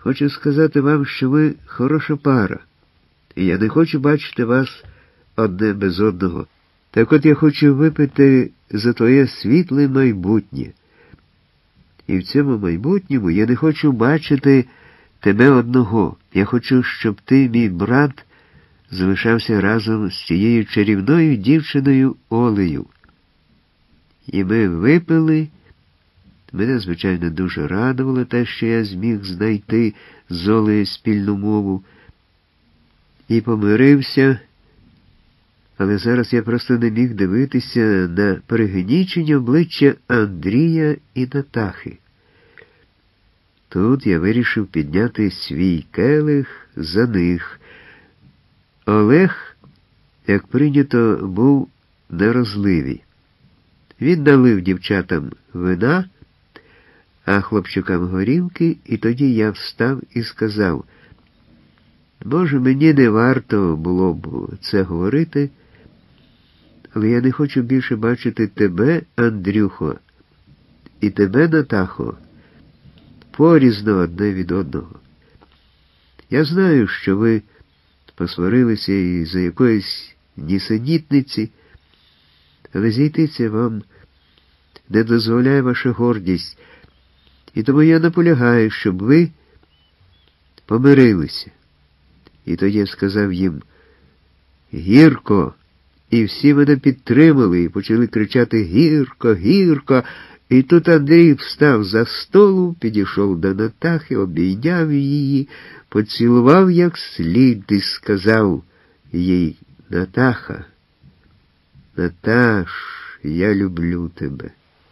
Хочу сказати вам, що ви хороша пара, і я не хочу бачити вас одне без одного. Так от я хочу випити за твоє світле майбутнє. І в цьому майбутньому я не хочу бачити тебе одного. Я хочу, щоб ти, мій брат, залишався разом з цією чарівною дівчиною Олею. І ми випили. Мене, звичайно, дуже радувало те, що я зміг знайти з Олею спільну мову. І помирився, але зараз я просто не міг дивитися на перегнічені обличчя Андрія і Натахи. Тут я вирішив підняти свій келих за них. Олег, як прийнято, був на розливі. Він налив дівчатам вина, а хлопчикам горілки, і тоді я встав і сказав: може, мені не варто було б це говорити, але я не хочу більше бачити тебе, Андрюхо, і тебе, Натахо, порізно одне від одного. Я знаю, що ви посварилися із-за якоїсь нісенітниці, але зійтися вам не дозволяє ваша гордість, і тому я наполягаю, щоб ви помирилися. І тоді я сказав їм: гірко! І всі мене підтримали і почали кричати: гірко, гірко! І тут Андрій встав за столу, підійшов до Натахи, обійняв її, поцілував як слід і сказав їй: Натаха, Наташ, я люблю тебе.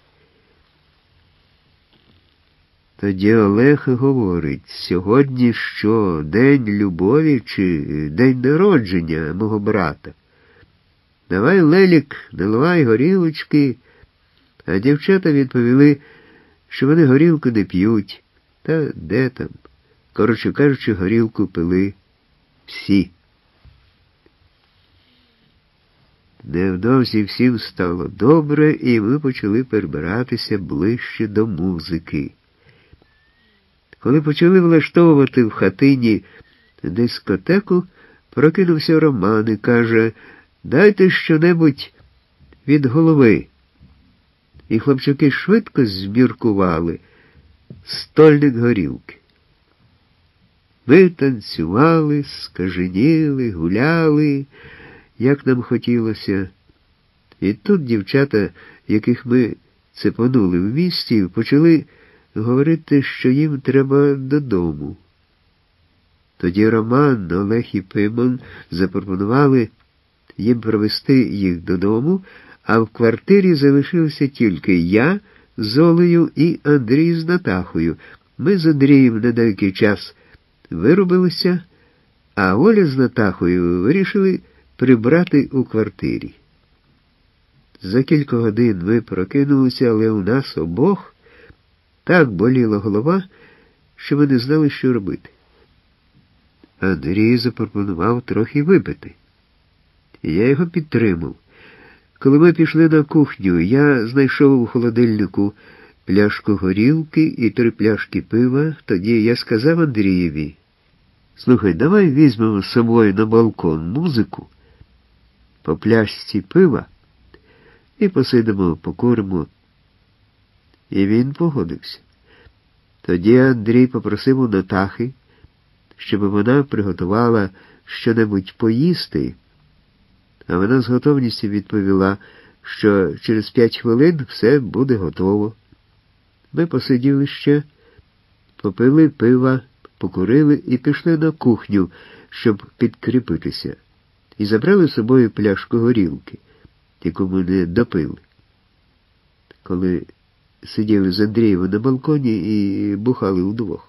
Тоді Олег говорить: сьогодні що, день любові чи день народження мого брата? Давай, Лелік, наливай горілочки. А дівчата відповіли, що вони горілку не п'ють. Та де там? Коротше кажучи, горілку пили всі. Невдовзі всім стало добре, і ми почали перебиратися ближче до музики. Коли почали влаштовувати в хатині дискотеку, прокинувся Роман і каже: дайте що-небудь від голови. І хлопчаки швидко зміркували стольник горілки. Ми танцювали, скаженіли, гуляли, як нам хотілося. І тут дівчата, яких ми цепанули в місті, почали говорити, що їм треба додому. Тоді Роман, Олег і Пимон запропонували їм провести їх додому, а в квартирі залишилися тільки я з Олею і Андрій з Натахою. Ми з Андрієм на деякий час вирубилися, а Оля з Натахою вирішили прибрати у квартирі. За кілька годин ми прокинулися, але у нас обох так боліла голова, що ми не знали, що робити. Андрій запропонував трохи випити. Я його підтримав. Коли ми пішли на кухню, я знайшов у холодильнику пляшку горілки і 3 пляшки пива. Тоді я сказав Андрієві: слухай, давай візьмемо з собою на балкон музику, по пляшці пива і посидимо, покуримо. І він погодився. Тоді Андрій попросив у Натахи, щоб вона приготувала що-небудь поїсти, а вона з готовністю відповіла, що через 5 хвилин все буде готово. Ми посиділи ще, попили пива, покурили і пішли на кухню, щоб підкріпитися, і забрали з собою пляшку горілки, яку ми не допили. Коли сиділи з Андрієм на балконі і бухали удвох.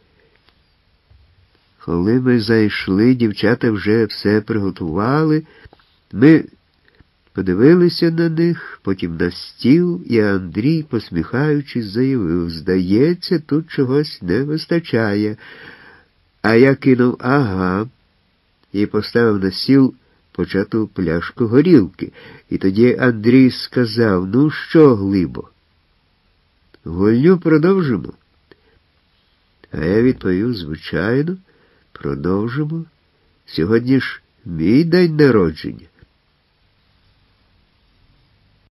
Коли ми зайшли, дівчата вже все приготували. Ми подивилися на них, потім на стіл, і Андрій, посміхаючись, заявив: здається, тут чогось не вистачає. А я кинув: ага, і поставив на стіл почату пляшку горілки. І тоді Андрій сказав: ну що, Глибо, гульню продовжимо? А я відповів, звичайно, продовжимо. Сьогодні ж мій день народження.